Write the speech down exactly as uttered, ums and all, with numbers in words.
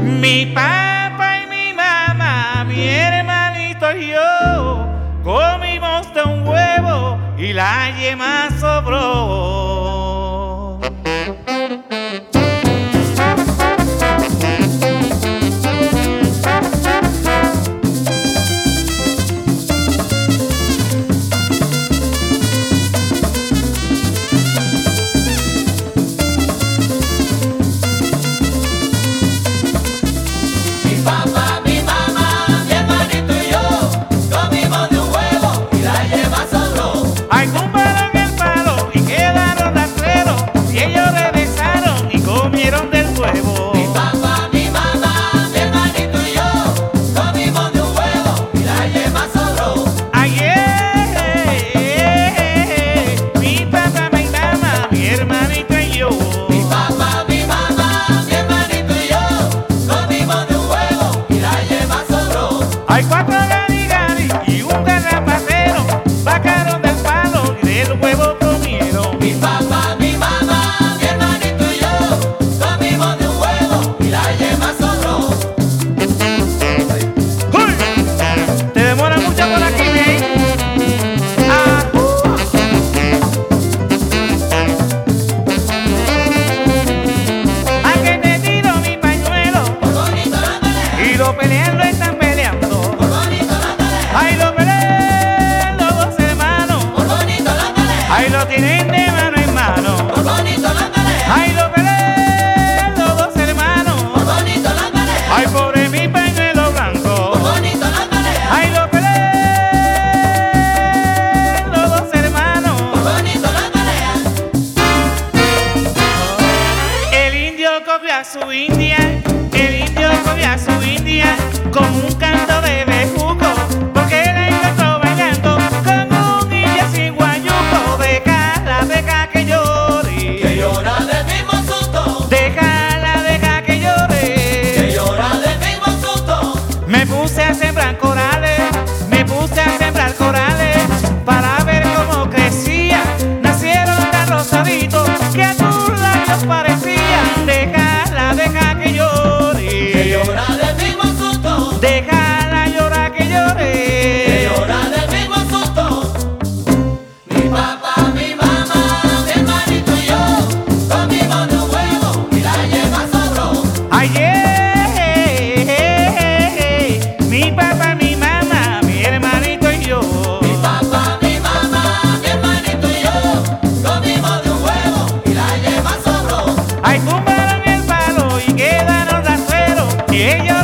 Mi papá y mi mamá, mi hermanito y yo comimos de un huevo y la yema sobró. Papá, mi mamá, mi hermanito y yo comimos de un huevo y la yema sobró. Ay, tumbaron el palo y quedaron rastreros y ellos regresaron y comieron del huevo. Mi papá, mi mamá, mi hermanito y yo comimos de un huevo y la yema sobró. Ay, eh, eh, eh, mi papá, mi mamá, mi hermanito y yo. Mi papá, mi mamá, mi hermanito y yo comimos de un huevo y la yema sobró. Hay cuatro gani-gani y un garrapatero, bajaron del palo y del huevo comieron. Mi papá, mi mamá, mi hermanito y yo comimos de un huevo y la yema sobró. ¡Uy! Te demora mucho por aquí, ¿eh? Ah, uh. ¿A qué te tiro mi pañuelo? Por bonito la pelea, Y los peleando están peleando. por bonito la pelea, Ay, los pelean los dos hermanos. por bonito la pelea, Ay, lo tienen de mano en mano. por bonito la pelea, Ay, los pelean los dos hermanos. por bonito la pelea, Ay, pobre mi pañuelo por blanco. bonito la pelea, Ay, lo pelean los dos hermanos. por bonito la pelea. El indio cogió a su india, el indio cogió a su india con un canto de bejuco, porque la encontró bailando con un indio sin guayuco. Déjala, deja que llore, Que llora del mismo susto, déjala, deja que que llore. llora del mismo susto. Me puse a sembrar corales, me puse a sembrar corales para ver cómo crecían. Nacieron tan rosaditos que a tus labios parecían. Déjala, deja que Que llore, llora del mismo susto, déjala llorar que que llore. llora del mismo susto. Mi papá, mi mamá, mi hermanito y yo comimos de un huevo y la yema sobró. Ay, eh, mi papá, mi mamá, mi hermanito y yo. Mi papá, mi mamá, mi hermanito y yo comimos de un huevo y la yema sobró. Ay, tumbaron el palo y quedaron rastreros y ellos